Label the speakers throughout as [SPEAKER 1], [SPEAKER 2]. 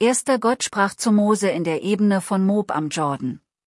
[SPEAKER 1] Gott sprach zu Mose in der Ebene von Moab am Jordan.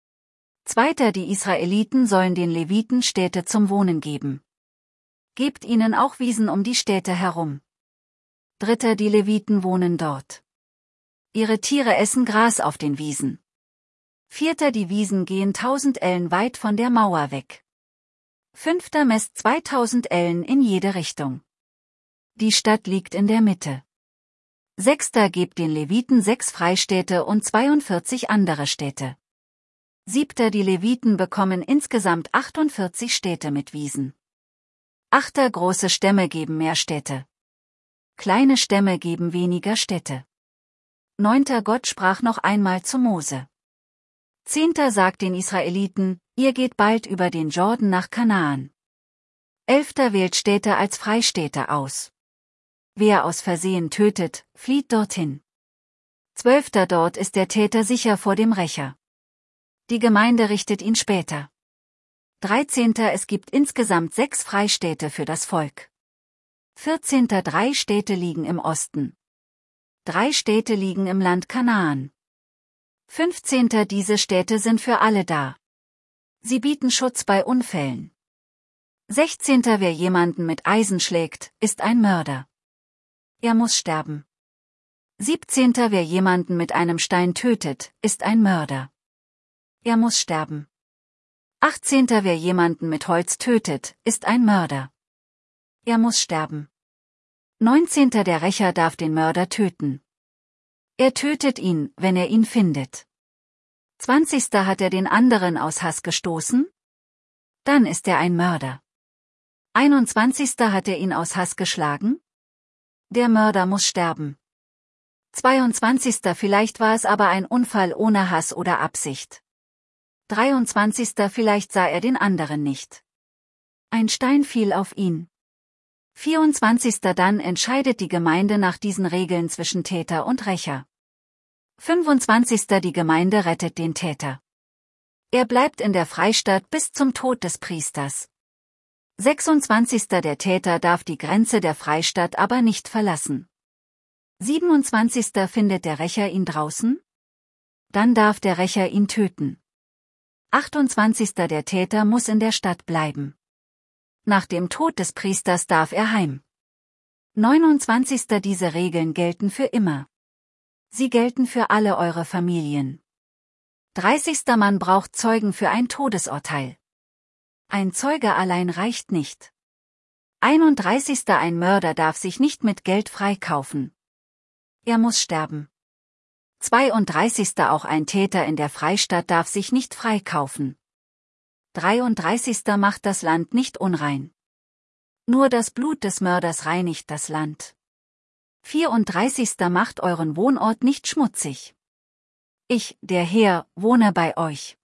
[SPEAKER 1] 2. Die Israeliten sollen den Leviten Städte zum Wohnen geben. Gebt ihnen auch Wiesen um die Städte herum. 3. Die Leviten wohnen dort. Ihre Tiere essen Gras auf den Wiesen. 4. Die Wiesen gehen 1000 Ellen weit von der Mauer weg. 5. Messt 2000 Ellen in jede Richtung. Die Stadt liegt in der Mitte. 6. Gebt den Leviten 6 Freistädte und 42 andere Städte. 7. Die Leviten bekommen insgesamt 48 Städte mit Wiesen. 8. Große Stämme geben mehr Städte. Kleine Stämme geben weniger Städte. 9. Gott sprach noch einmal zu Mose. 10. sagt den Israeliten, ihr geht bald über den Jordan nach Kanaan. 11. wählt Städte als Freistädte aus. Wer aus Versehen tötet, flieht dorthin. 12. Dort ist der Täter sicher vor dem Rächer. Die Gemeinde richtet ihn später. 13. Es gibt insgesamt 6 Freistädte für das Volk. 14. 3 Städte liegen im Osten. 3 Städte liegen im Land Kanaan. 15. Diese Städte sind für alle da. Sie bieten Schutz bei Unfällen. 16. Wer jemanden mit Eisen schlägt, ist ein Mörder. Er muss sterben. 17. Wer jemanden mit einem Stein tötet, ist ein Mörder. Er muss sterben. 18. Wer jemanden mit Holz tötet, ist ein Mörder. Er muss sterben. 19. Der Rächer darf den Mörder töten. Er tötet ihn, wenn er ihn findet. 20. Hat er den anderen aus Hass gestoßen? Dann ist er ein Mörder. 21. Hat er ihn aus Hass geschlagen? Der Mörder muss sterben. 22. Vielleicht war es aber ein Unfall ohne Hass oder Absicht. 23. Vielleicht sah er den anderen nicht. Ein Stein fiel auf ihn. 24. Dann entscheidet die Gemeinde nach diesen Regeln zwischen Täter und Rächer. 25. Die Gemeinde rettet den Täter. Er bleibt in der Freistadt bis zum Tod des Priesters. 26. Der Täter darf die Grenze der Freistadt aber nicht verlassen. 27. Findet der Rächer ihn draußen? Dann darf der Rächer ihn töten. 28. Der Täter muss in der Stadt bleiben. Nach dem Tod des Priesters darf er heim. 29. Diese Regeln gelten für immer. Sie gelten für alle eure Familien. 30. Man braucht Zeugen für ein Todesurteil. Ein Zeuge allein reicht nicht. 31. Ein Mörder darf sich nicht mit Geld freikaufen. Er muss sterben. 32. Auch ein Täter in der Freistadt darf sich nicht freikaufen. 33. Macht das Land nicht unrein. Nur das Blut des Mörders reinigt das Land. 34. Macht euren Wohnort nicht schmutzig. Ich, der Herr, wohne bei euch.